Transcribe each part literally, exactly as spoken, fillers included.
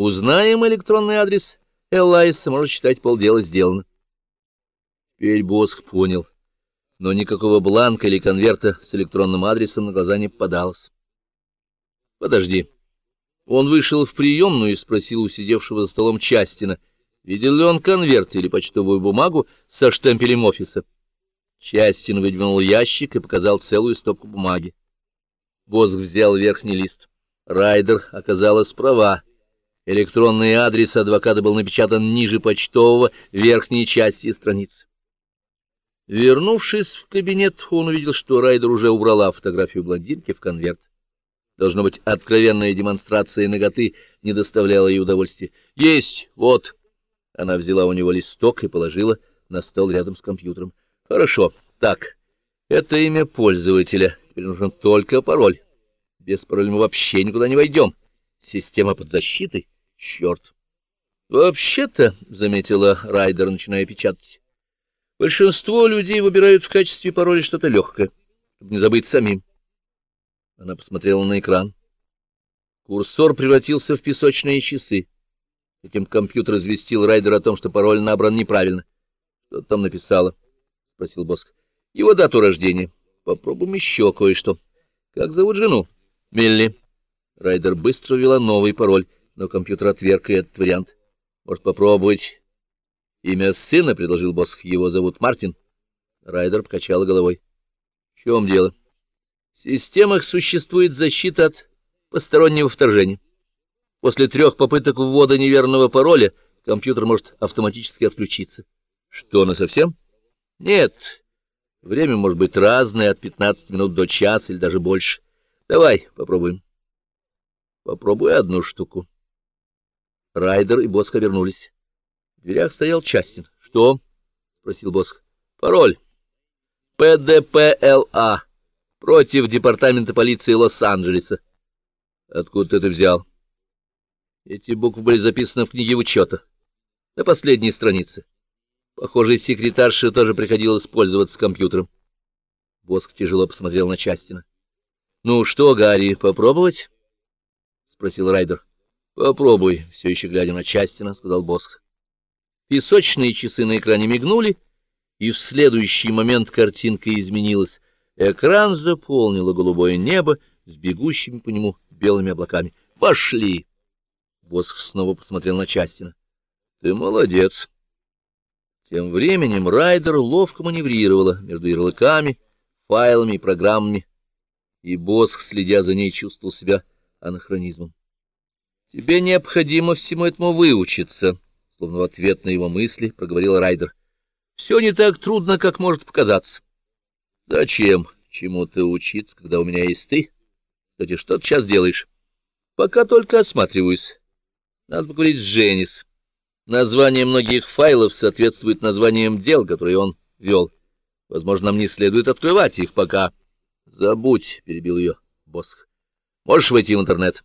Узнаем электронный адрес Элайса, можно считать, полдела сделано. Теперь Босх понял, но никакого бланка или конверта с электронным адресом на глаза не попадалось. Подожди. Он вышел в приемную и спросил у сидевшего за столом Частина, видел ли он конверт или почтовую бумагу со штемпелем офиса. Частин выдвинул ящик и показал целую стопку бумаги. Босх взял верхний лист. Райдер оказалась права. Электронный адрес адвоката был напечатан ниже почтового в верхней части страницы. Вернувшись в кабинет, он увидел, что Райдер уже убрала фотографию блондинки в конверт. Должно быть, откровенная демонстрация наготы не доставляла ей удовольствия. «Есть! Вот!» Она взяла у него листок и положила на стол рядом с компьютером. «Хорошо. Так, это имя пользователя. Теперь нужен только пароль. Без пароля мы вообще никуда не войдем. Система под защитой? Черт!» «Вообще-то», — заметила Райдер, начиная печатать, — «большинство людей выбирают в качестве пароля что-то легкое, чтобы не забыть самим». Она посмотрела на экран. Курсор превратился в песочные часы. Затем компьютер известил Райдера о том, что пароль набран неправильно. — Что ты там написала? — спросил Босх. — Его дату рождения. Попробуем еще кое-что. — Как зовут жену? — Милли. Райдер быстро ввела новый пароль, но компьютер отверг и этот вариант. — Может, попробовать? — Имя сына, — предложил Босх. — Его зовут Мартин. Райдер покачала головой. — В чем дело? — В системах существует защита от постороннего вторжения. После трех попыток ввода неверного пароля компьютер может автоматически отключиться. Что, насовсем? Нет. Время может быть разное, от пятнадцати минут до часа или даже больше. Давай попробуем. Попробуй одну штуку. Райдер и Босх вернулись. В дверях стоял Частин. — Что? — спросил Босх. — Пароль. Пэ дэ пэ эл а. Против департамента полиции Лос-Анджелеса. — Откуда ты это взял? — Эти буквы были записаны в книге учета. На последней странице. Похоже, секретарше тоже приходилось пользоваться компьютером. Босх тяжело посмотрел на Частина. — Ну что, Гарри, попробовать? — спросил Райдер. — Попробуй, — все еще глядя на Частина, — сказал Босх. Песочные часы на экране мигнули, и в следующий момент картинка изменилась. Экран заполнило голубое небо с бегущими по нему белыми облаками. «Пошли!» Босх снова посмотрел на Частина. «Ты молодец!» Тем временем Райдер ловко маневрировала между ярлыками, файлами и программами, и Босх, следя за ней, чувствовал себя анахронизмом. «Тебе необходимо всему этому выучиться», — словно в ответ на его мысли проговорил Райдер. «Все не так трудно, как может показаться». «Зачем чему-то учиться, когда у меня есть ты? Кстати, что ты сейчас делаешь?» «Пока только осматриваюсь. Надо поговорить с Дженнис. Название многих файлов соответствует названиям дел, которые он вел. Возможно, нам не следует открывать их пока». «Забудь», — перебил ее Босх. «Можешь войти в интернет?»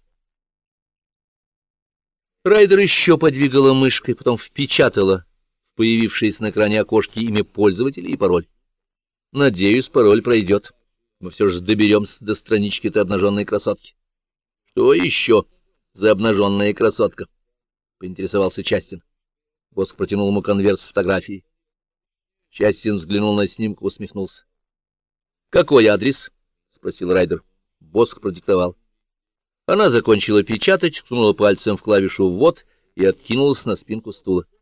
Райдер еще подвигала мышкой, потом впечатала в появившееся на экране окошке имя пользователя и пароль. «Надеюсь, пароль пройдет. Мы все же доберемся до странички этой обнаженной красотки». «Что еще за обнаженная красотка?» — поинтересовался Частин. Босх протянул ему конверт с фотографией. Частин взглянул на снимок и усмехнулся. «Какой адрес?» — спросил Райдер. Босх продиктовал. Она закончила печатать, ткнула пальцем в клавишу «ввод» и откинулась на спинку стула.